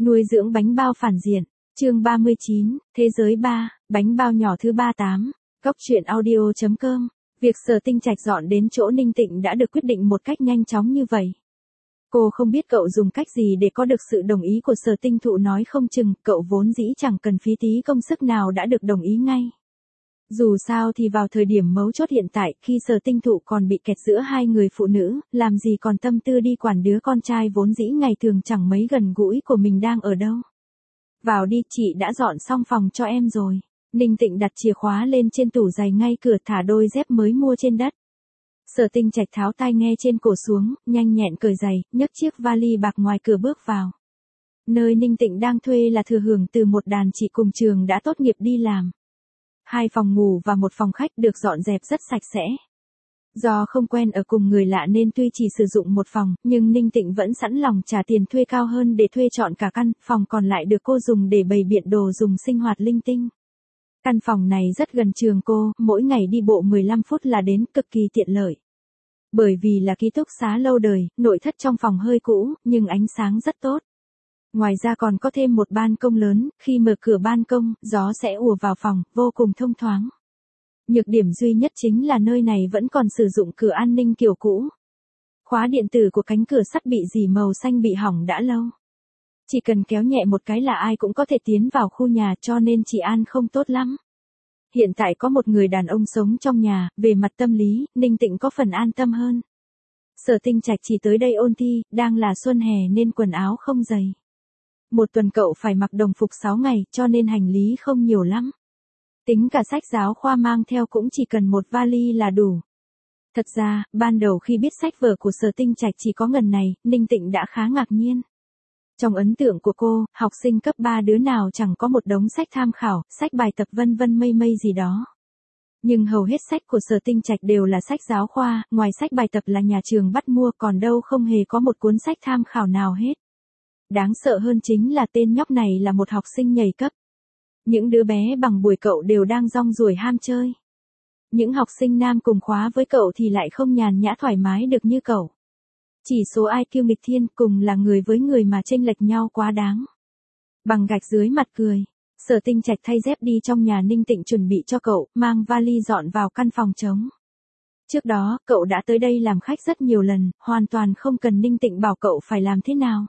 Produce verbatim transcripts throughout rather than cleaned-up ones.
Nuôi dưỡng bánh bao phản diện. Chương ba mươi chín, Thế giới ba, bánh bao nhỏ thứ ba mươi tám. Góc truyện audio chấm com. Việc Sở Tinh Trạch dọn đến chỗ Ninh Tịnh đã được quyết định một cách nhanh chóng như vậy. Cô không biết cậu dùng cách gì để có được sự đồng ý của Sở Tinh Thụ, nói không chừng cậu vốn dĩ chẳng cần phí tí công sức nào đã được đồng ý ngay. Dù sao thì vào thời điểm mấu chốt hiện tại, khi Sở Tinh Thụ còn bị kẹt giữa hai người phụ nữ, làm gì còn tâm tư đi quản đứa con trai vốn dĩ ngày thường chẳng mấy gần gũi của mình đang ở đâu. Vào đi, chị đã dọn xong phòng cho em rồi. Ninh Tịnh đặt chìa khóa lên trên tủ giày ngay cửa, thả đôi dép mới mua trên đất. Sở Tinh Trạch tháo tai nghe trên cổ xuống, nhanh nhẹn cởi giày, nhấc chiếc vali bạc ngoài cửa bước vào. Nơi Ninh Tịnh đang thuê là thừa hưởng từ một đàn chị cùng trường đã tốt nghiệp đi làm. Hai phòng ngủ và một phòng khách được dọn dẹp rất sạch sẽ. Do không quen ở cùng người lạ nên tuy chỉ sử dụng một phòng, nhưng Ninh Tịnh vẫn sẵn lòng trả tiền thuê cao hơn để thuê trọn cả căn phòng còn lại được cô dùng để bày biện đồ dùng sinh hoạt linh tinh. Căn phòng này rất gần trường cô, mỗi ngày đi bộ mười lăm phút là đến, cực kỳ tiện lợi. Bởi vì là ký túc xá lâu đời, nội thất trong phòng hơi cũ, nhưng ánh sáng rất tốt. Ngoài ra còn có thêm một ban công lớn, khi mở cửa ban công, gió sẽ ùa vào phòng, vô cùng thông thoáng. Nhược điểm duy nhất chính là nơi này vẫn còn sử dụng cửa an ninh kiểu cũ. Khóa điện tử của cánh cửa sắt bị rỉ màu xanh, bị hỏng đã lâu. Chỉ cần kéo nhẹ một cái là ai cũng có thể tiến vào khu nhà, cho nên治an không tốt lắm. Hiện tại có một người đàn ông sống trong nhà, về mặt tâm lý, Ninh Tịnh có phần an tâm hơn. Sở Tinh Trạch chỉ tới đây ôn thi, đang là xuân hè nên quần áo không dày. Một tuần cậu phải mặc đồng phục sáu ngày, cho nên hành lý không nhiều lắm. Tính cả sách giáo khoa mang theo cũng chỉ cần một vali là đủ. Thật ra, ban đầu khi biết sách vở của Sở Tinh Trạch chỉ có ngần này, Ninh Tịnh đã khá ngạc nhiên. Trong ấn tượng của cô, học sinh cấp ba đứa nào chẳng có một đống sách tham khảo, sách bài tập vân vân mây mây gì đó. Nhưng hầu hết sách của Sở Tinh Trạch đều là sách giáo khoa, ngoài sách bài tập là nhà trường bắt mua, còn đâu không hề có một cuốn sách tham khảo nào hết. Đáng sợ hơn chính là tên nhóc này là một học sinh nhảy cấp. Những đứa bé bằng buổi cậu đều đang rong ruổi ham chơi. Những học sinh nam cùng khóa với cậu thì lại không nhàn nhã thoải mái được như cậu. Chỉ số i kiu nghịch thiên, cùng là người với người mà chênh lệch nhau quá đáng. Bằng gạch dưới mặt cười, Sở Tinh Trạch thay dép đi trong nhà Ninh Tịnh chuẩn bị cho cậu, mang vali dọn vào căn phòng trống. Trước đó, cậu đã tới đây làm khách rất nhiều lần, hoàn toàn không cần Ninh Tịnh bảo cậu phải làm thế nào.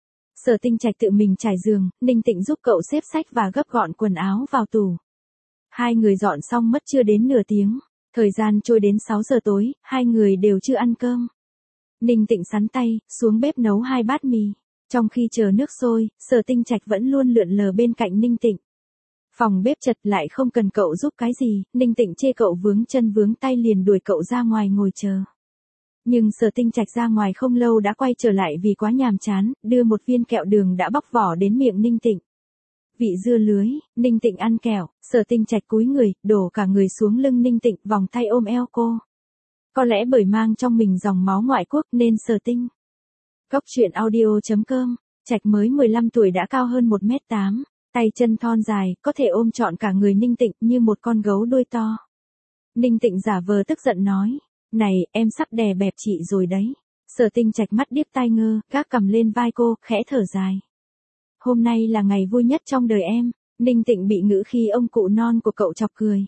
Sở Tinh Trạch tự mình trải giường, Ninh Tịnh giúp cậu xếp sách và gấp gọn quần áo vào tủ. Hai người dọn xong mất chưa đến nửa tiếng, thời gian trôi đến sáu giờ tối, hai người đều chưa ăn cơm. Ninh Tịnh sắn tay, xuống bếp nấu hai bát mì. Trong khi chờ nước sôi, Sở Tinh Trạch vẫn luôn lượn lờ bên cạnh Ninh Tịnh. Phòng bếp chật lại không cần cậu giúp cái gì, Ninh Tịnh chê cậu vướng chân vướng tay liền đuổi cậu ra ngoài ngồi chờ. Nhưng Sở Tinh Trạch ra ngoài không lâu đã quay trở lại vì quá nhàm chán, đưa một viên kẹo đường đã bóc vỏ đến miệng Ninh Tịnh. Vị dưa lưới, Ninh Tịnh ăn kẹo, Sở Tinh Trạch cúi người, đổ cả người xuống lưng Ninh Tịnh, vòng tay ôm eo cô. Có lẽ bởi mang trong mình dòng máu ngoại quốc nên Sở Tinh. Góc truyện audio chấm com, Trạch mới mười lăm tuổi đã cao hơn một mét tám, tay chân thon dài, có thể ôm trọn cả người Ninh Tịnh như một con gấu đuôi to. Ninh Tịnh giả vờ tức giận nói, này, em sắp đè bẹp chị rồi đấy. Sở Tinh Trạch mắt điếc tai ngơ, gác cầm lên vai cô, khẽ thở dài. Hôm nay là ngày vui nhất trong đời em. Ninh Tịnh bị ngữ khí ông cụ non của cậu chọc cười.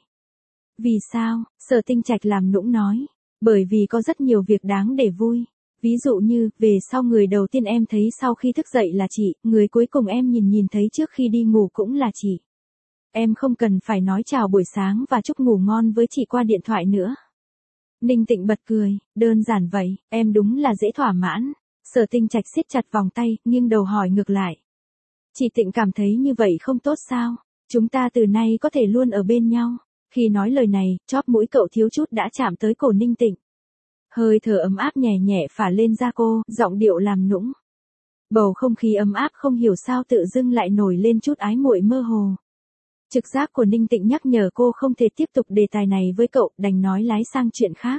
Vì sao? Sở Tinh Trạch làm nũng nói. Bởi vì có rất nhiều việc đáng để vui. Ví dụ như, về sau người đầu tiên em thấy sau khi thức dậy là chị, người cuối cùng em nhìn nhìn thấy trước khi đi ngủ cũng là chị. Em không cần phải nói chào buổi sáng và chúc ngủ ngon với chị qua điện thoại nữa. Ninh Tịnh bật cười, đơn giản vậy, em đúng là dễ thỏa mãn. Sở Tinh Trạch siết chặt vòng tay, nghiêng đầu hỏi ngược lại. Chị Tịnh cảm thấy như vậy không tốt sao? Chúng ta từ nay có thể luôn ở bên nhau. Khi nói lời này, chóp mũi cậu thiếu chút đã chạm tới cổ Ninh Tịnh. Hơi thở ấm áp nhẹ nhẹ phả lên da cô, giọng điệu làm nũng. Bầu không khí ấm áp không hiểu sao tự dưng lại nổi lên chút ái muội mơ hồ. Trực giác của Ninh Tịnh nhắc nhở cô không thể tiếp tục đề tài này với cậu, đành nói lái sang chuyện khác.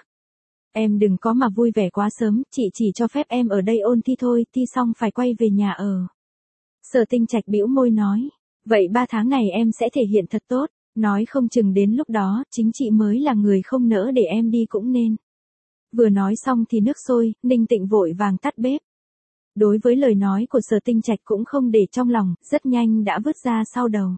Em đừng có mà vui vẻ quá sớm, chị chỉ cho phép em ở đây ôn thi thôi, thi xong phải quay về nhà ở. Sở Tinh Trạch bĩu môi nói, vậy ba tháng này em sẽ thể hiện thật tốt, nói không chừng đến lúc đó, chính chị mới là người không nỡ để em đi cũng nên. Vừa nói xong thì nước sôi, Ninh Tịnh vội vàng tắt bếp. Đối với lời nói của Sở Tinh Trạch cũng không để trong lòng, rất nhanh đã vứt ra sau đầu.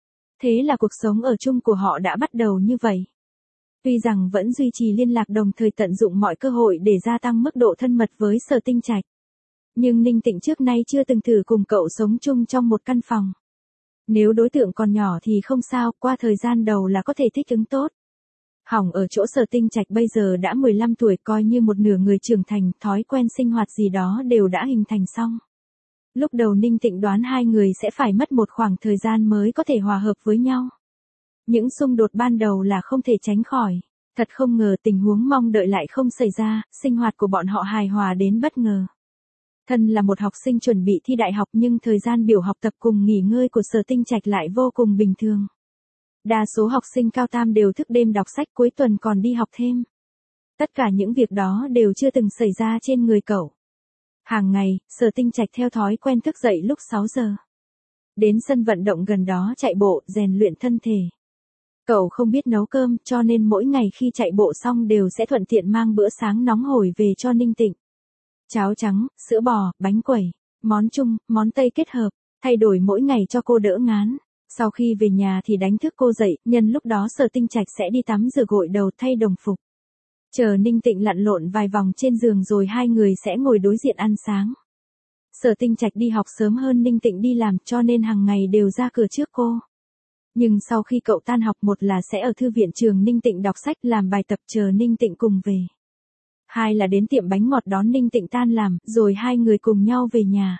Thế là cuộc sống ở chung của họ đã bắt đầu như vậy. Tuy rằng vẫn duy trì liên lạc đồng thời tận dụng mọi cơ hội để gia tăng mức độ thân mật với Sở Tinh Trạch. Nhưng Ninh Tịnh trước nay chưa từng thử cùng cậu sống chung trong một căn phòng. Nếu đối tượng còn nhỏ thì không sao, qua thời gian đầu là có thể thích ứng tốt. Hỏng ở chỗ Sở Tinh Trạch bây giờ đã mười lăm tuổi, coi như một nửa người trưởng thành, thói quen sinh hoạt gì đó đều đã hình thành xong. Lúc đầu Ninh Tịnh đoán hai người sẽ phải mất một khoảng thời gian mới có thể hòa hợp với nhau. Những xung đột ban đầu là không thể tránh khỏi. Thật không ngờ tình huống mong đợi lại không xảy ra, sinh hoạt của bọn họ hài hòa đến bất ngờ. Thân là một học sinh chuẩn bị thi đại học nhưng thời gian biểu học tập cùng nghỉ ngơi của Sở Tinh Trạch lại vô cùng bình thường. Đa số học sinh cao tam đều thức đêm đọc sách, cuối tuần còn đi học thêm. Tất cả những việc đó đều chưa từng xảy ra trên người cậu. Hàng ngày, Sở Tinh Trạch theo thói quen thức dậy lúc sáu giờ. Đến sân vận động gần đó chạy bộ, rèn luyện thân thể. Cậu không biết nấu cơm cho nên mỗi ngày khi chạy bộ xong đều sẽ thuận tiện mang bữa sáng nóng hổi về cho Ninh Tịnh. Cháo trắng, sữa bò, bánh quẩy, món Trung, món Tây kết hợp, thay đổi mỗi ngày cho cô đỡ ngán. Sau khi về nhà thì đánh thức cô dậy, nhân lúc đó Sở Tinh Trạch sẽ đi tắm rửa gội đầu thay đồng phục. Chờ Ninh Tịnh lặn lộn vài vòng trên giường rồi hai người sẽ ngồi đối diện ăn sáng. Sở Tinh Trạch đi học sớm hơn Ninh Tịnh đi làm cho nên hàng ngày đều ra cửa trước cô. Nhưng sau khi cậu tan học, một là sẽ ở thư viện trường Ninh Tịnh đọc sách làm bài tập chờ Ninh Tịnh cùng về. Hai là đến tiệm bánh ngọt đón Ninh Tịnh tan làm, rồi hai người cùng nhau về nhà.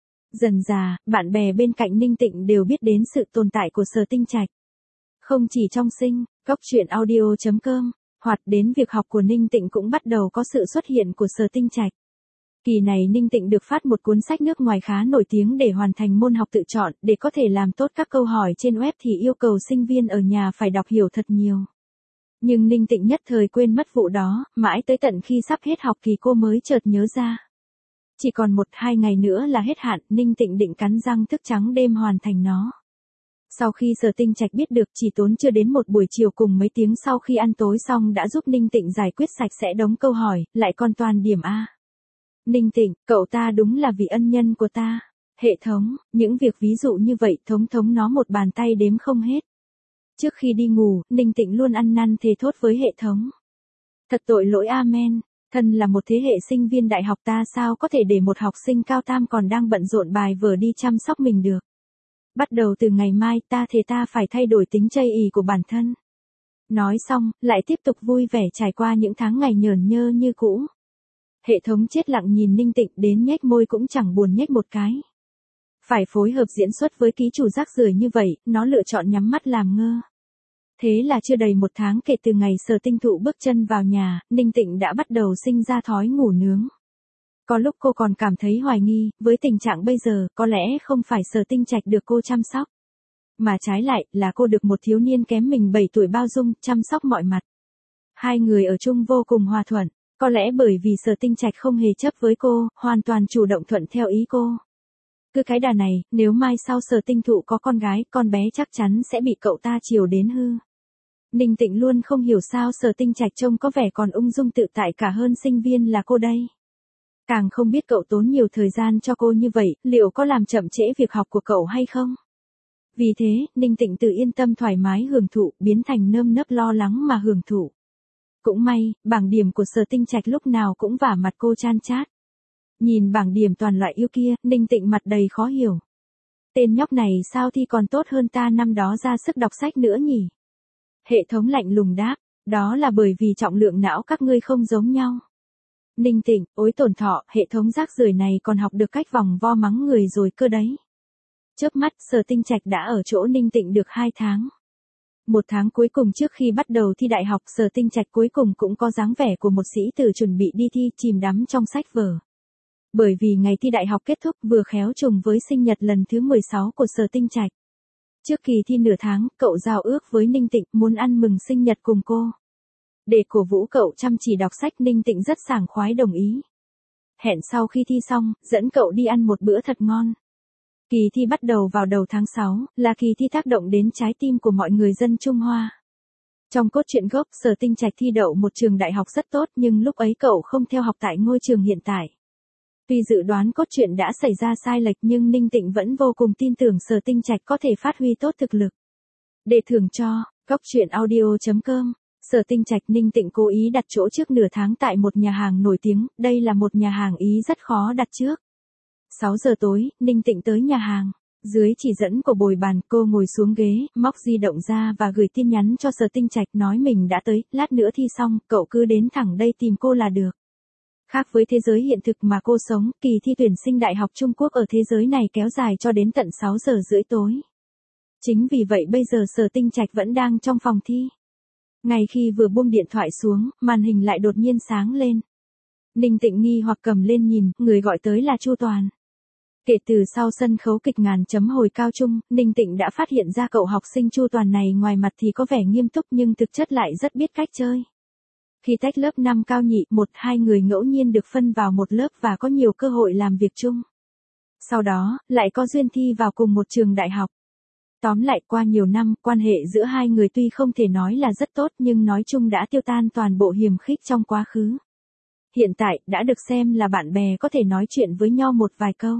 Dần dà, bạn bè bên cạnh Ninh Tịnh đều biết đến sự tồn tại của Sở Tinh Trạch. Không chỉ trong sinh, Cóc Truyện Audio chấm com, hoặc đến việc học của Ninh Tịnh cũng bắt đầu có sự xuất hiện của Sở Tinh Trạch. Kỳ này Ninh Tịnh được phát một cuốn sách nước ngoài khá nổi tiếng để hoàn thành môn học tự chọn, để có thể làm tốt các câu hỏi trên web thì yêu cầu sinh viên ở nhà phải đọc hiểu thật nhiều. Nhưng Ninh Tịnh nhất thời quên mất vụ đó, mãi tới tận khi sắp hết học kỳ cô mới chợt nhớ ra. Chỉ còn một hai ngày nữa là hết hạn, Ninh Tịnh định cắn răng thức trắng đêm hoàn thành nó. Sau khi Sở Tinh Trạch biết được, chỉ tốn chưa đến một buổi chiều cùng mấy tiếng sau khi ăn tối xong đã giúp Ninh Tịnh giải quyết sạch sẽ đống câu hỏi, lại còn toàn điểm A. Ninh Tịnh, cậu ta đúng là vị ân nhân của ta. Hệ thống, những việc ví dụ như vậy thống thống nó một bàn tay đếm không hết. Trước khi đi ngủ, Ninh Tịnh luôn ăn năn thề thốt với hệ thống. Thật tội lỗi amen, thân là một thế hệ sinh viên đại học ta sao có thể để một học sinh cao tam còn đang bận rộn bài vở đi chăm sóc mình được. Bắt đầu từ ngày mai ta thề ta phải thay đổi tính chây ỳ của bản thân. Nói xong, lại tiếp tục vui vẻ trải qua những tháng ngày nhởn nhơ như cũ. Hệ thống chết lặng nhìn Ninh Tịnh đến nhếch môi cũng chẳng buồn nhếch một cái. Phải phối hợp diễn xuất với ký chủ rác rưởi như vậy, nó lựa chọn nhắm mắt làm ngơ. Thế là chưa đầy một tháng kể từ ngày Sở Tinh Thụ bước chân vào nhà, Ninh Tịnh đã bắt đầu sinh ra thói ngủ nướng. Có lúc cô còn cảm thấy hoài nghi, với tình trạng bây giờ, có lẽ không phải Sở Tinh Trạch được cô chăm sóc. Mà trái lại, là cô được một thiếu niên kém mình bảy tuổi bao dung, chăm sóc mọi mặt. Hai người ở chung vô cùng hòa thuận, có lẽ bởi vì Sở Tinh Trạch không hề chấp với cô, hoàn toàn chủ động thuận theo ý cô. Cứ cái đà này, nếu mai sau Sở Tinh Thụ có con gái, con bé chắc chắn sẽ bị cậu ta chiều đến hư. Ninh Tịnh luôn không hiểu sao Sở Tinh Trạch trông có vẻ còn ung dung tự tại cả hơn sinh viên là cô đây. Càng không biết cậu tốn nhiều thời gian cho cô như vậy, liệu có làm chậm trễ việc học của cậu hay không? Vì thế, Ninh Tịnh tự yên tâm thoải mái hưởng thụ, biến thành nơm nớp lo lắng mà hưởng thụ. Cũng may, bảng điểm của Sở Tinh Trạch lúc nào cũng vả mặt cô chan chát. Nhìn bảng điểm toàn loại yêu kia, Ninh Tịnh mặt đầy khó hiểu. Tên nhóc này sao thi còn tốt hơn ta năm đó ra sức đọc sách nữa nhỉ? Hệ thống lạnh lùng đáp, đó là bởi vì trọng lượng não các ngươi không giống nhau. Ninh Tịnh, ối tổn thọ, hệ thống rác rưởi này còn học được cách vòng vo mắng người rồi cơ đấy. Chớp mắt, Sở Tinh Trạch đã ở chỗ Ninh Tịnh được hai tháng. Một tháng cuối cùng trước khi bắt đầu thi đại học, Sở Tinh Trạch cuối cùng cũng có dáng vẻ của một sĩ tử chuẩn bị đi thi, chìm đắm trong sách vở. Bởi vì ngày thi đại học kết thúc vừa khéo trùng với sinh nhật lần thứ mười sáu của Sở Tinh Trạch. Trước kỳ thi nửa tháng, cậu giao ước với Ninh Tịnh muốn ăn mừng sinh nhật cùng cô. Để cổ vũ cậu chăm chỉ đọc sách, Ninh Tịnh rất sảng khoái đồng ý. Hẹn sau khi thi xong, dẫn cậu đi ăn một bữa thật ngon. Kỳ thi bắt đầu vào đầu tháng sáu, là kỳ thi tác động đến trái tim của mọi người dân Trung Hoa. Trong cốt truyện gốc, Sở Tinh Trạch thi đậu một trường đại học rất tốt nhưng lúc ấy cậu không theo học tại ngôi trường hiện tại. Tuy dự đoán cốt truyện đã xảy ra sai lệch nhưng Ninh Tịnh vẫn vô cùng tin tưởng Sở Tinh Trạch có thể phát huy tốt thực lực. Để thưởng cho, góc truyện audio chấm com, Sở Tinh Trạch Ninh Tịnh cố ý đặt chỗ trước nửa tháng tại một nhà hàng nổi tiếng, đây là một nhà hàng Ý rất khó đặt trước. sáu giờ tối, Ninh Tịnh tới nhà hàng. Dưới chỉ dẫn của bồi bàn, cô ngồi xuống ghế, móc di động ra và gửi tin nhắn cho Sở Tinh Trạch nói mình đã tới, lát nữa thi xong, cậu cứ đến thẳng đây tìm cô là được. Khác với thế giới hiện thực mà cô sống, kỳ thi tuyển sinh Đại học Trung Quốc ở thế giới này kéo dài cho đến tận sáu giờ rưỡi tối. Chính vì vậy bây giờ Sở Tinh Trạch vẫn đang trong phòng thi. Ngay khi vừa buông điện thoại xuống, màn hình lại đột nhiên sáng lên. Ninh Tịnh nghi hoặc cầm lên nhìn, người gọi tới là Chu Toàn. Kể từ sau sân khấu kịch ngàn chấm hồi cao trung, Ninh Tịnh đã phát hiện ra cậu học sinh Chu Toàn này ngoài mặt thì có vẻ nghiêm túc nhưng thực chất lại rất biết cách chơi. Khi tách lớp năm cao nhị, một hai người ngẫu nhiên được phân vào một lớp và có nhiều cơ hội làm việc chung. Sau đó, lại có duyên thi vào cùng một trường đại học. Tóm lại qua nhiều năm, quan hệ giữa hai người tuy không thể nói là rất tốt nhưng nói chung đã tiêu tan toàn bộ hiềm khích trong quá khứ. Hiện tại, đã được xem là bạn bè có thể nói chuyện với nhau một vài câu.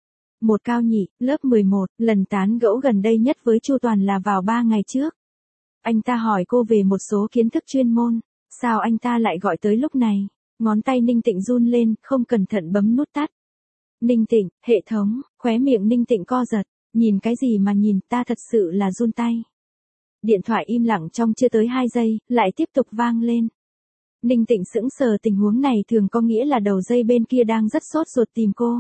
Một cao nhị, lớp mười một, lần tán gẫu gần đây nhất với Chu Toàn là vào ba ngày trước. Anh ta hỏi cô về một số kiến thức chuyên môn. Sao anh ta lại gọi tới lúc này? Ngón tay Ninh Tịnh run lên, không cẩn thận bấm nút tắt. Ninh Tịnh, hệ thống, khóe miệng Ninh Tịnh co giật. Nhìn cái gì mà nhìn, ta thật sự là run tay. Điện thoại im lặng trong chưa tới hai giây, lại tiếp tục vang lên. Ninh Tịnh sững sờ, tình huống này thường có nghĩa là đầu dây bên kia đang rất sốt ruột tìm cô.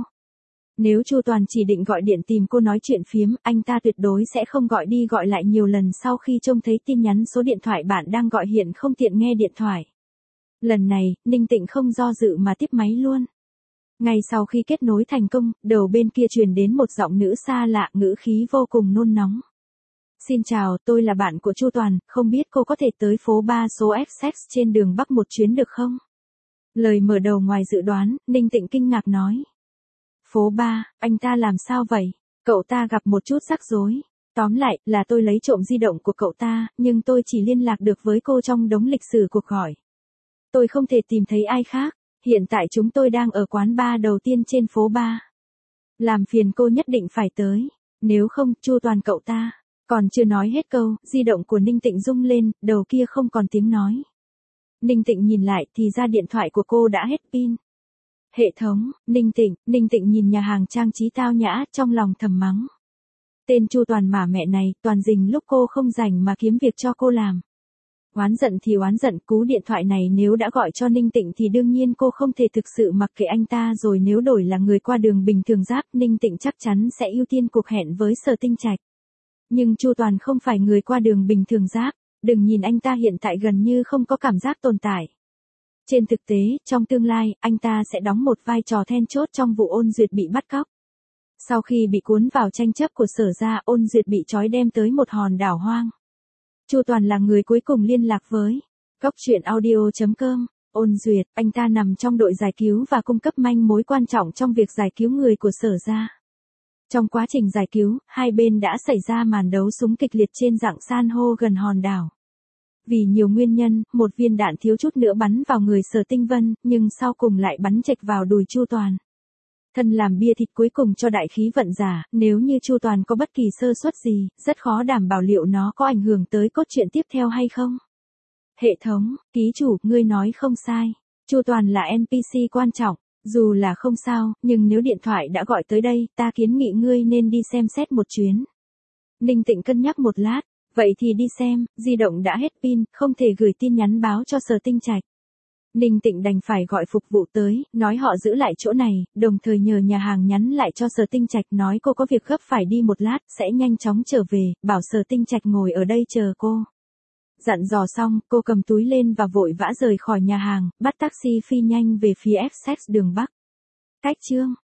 Nếu Chu Toàn chỉ định gọi điện tìm cô nói chuyện phiếm, anh ta tuyệt đối sẽ không gọi đi gọi lại nhiều lần sau khi trông thấy tin nhắn số điện thoại bạn đang gọi hiện không tiện nghe điện thoại. Lần này, Ninh Tịnh không do dự mà tiếp máy luôn. Ngay sau khi kết nối thành công, đầu bên kia truyền đến một giọng nữ xa lạ, ngữ khí vô cùng nôn nóng. Xin chào, tôi là bạn của Chu Toàn, không biết cô có thể tới phố ba số Essex trên đường Bắc một chuyến được không? Lời mở đầu ngoài dự đoán, Ninh Tịnh kinh ngạc nói. Phố ba, anh ta làm sao vậy? Cậu ta gặp một chút rắc rối. Tóm lại, là tôi lấy trộm di động của cậu ta, nhưng tôi chỉ liên lạc được với cô trong đống lịch sử cuộc gọi. Tôi không thể tìm thấy ai khác, hiện tại chúng tôi đang ở quán bar đầu tiên trên phố ba. Làm phiền cô nhất định phải tới, nếu không, Chu Toàn cậu ta. Còn chưa nói hết câu, di động của Ninh Tịnh rung lên, đầu kia không còn tiếng nói. Ninh Tịnh nhìn lại thì ra điện thoại của cô đã hết pin. Hệ thống, Ninh Tịnh, Ninh Tịnh nhìn nhà hàng trang trí tao nhã, trong lòng thầm mắng. Tên Chu Toàn mà mẹ này, toàn dình lúc cô không rảnh mà kiếm việc cho cô làm. Oán giận thì oán giận, cú điện thoại này nếu đã gọi cho Ninh Tịnh thì đương nhiên cô không thể thực sự mặc kệ anh ta, rồi nếu đổi là người qua đường bình thường giáp, Ninh Tịnh chắc chắn sẽ ưu tiên cuộc hẹn với Sở Tinh Trạch. Nhưng Chu Toàn không phải người qua đường bình thường giáp, đừng nhìn anh ta hiện tại gần như không có cảm giác tồn tại. Trên thực tế, trong tương lai, anh ta sẽ đóng một vai trò then chốt trong vụ Ôn Duyệt bị bắt cóc. Sau khi bị cuốn vào tranh chấp của Sở gia, Ôn Duyệt bị trói đem tới một hòn đảo hoang. Chu Toàn là người cuối cùng liên lạc với góc truyện audio chấm com. Ôn Duyệt, anh ta nằm trong đội giải cứu và cung cấp manh mối quan trọng trong việc giải cứu người của Sở gia. Trong quá trình giải cứu, hai bên đã xảy ra màn đấu súng kịch liệt trên dạng san hô gần hòn đảo. Vì nhiều nguyên nhân, một viên đạn thiếu chút nữa bắn vào người Sở Tinh Vân, nhưng sau cùng lại bắn chệch vào đùi Chu Toàn. Thân làm bia thịt cuối cùng cho đại khí vận giả, nếu như Chu Toàn có bất kỳ sơ suất gì, rất khó đảm bảo liệu nó có ảnh hưởng tới cốt truyện tiếp theo hay không. Hệ thống, ký chủ, ngươi nói không sai. Chu Toàn là en pê xê quan trọng. Dù là không sao, nhưng nếu điện thoại đã gọi tới đây, ta kiến nghị ngươi nên đi xem xét một chuyến. Ninh Tịnh cân nhắc một lát, vậy thì đi xem, di động đã hết pin, không thể gửi tin nhắn báo cho Sở Tinh Trạch. Ninh Tịnh đành phải gọi phục vụ tới, nói họ giữ lại chỗ này, đồng thời nhờ nhà hàng nhắn lại cho Sở Tinh Trạch nói cô có việc gấp phải đi một lát, sẽ nhanh chóng trở về, bảo Sở Tinh Trạch ngồi ở đây chờ cô. Dặn dò xong, cô cầm túi lên và vội vã rời khỏi nhà hàng, bắt taxi phi nhanh về phía Essex đường Bắc. Cách chương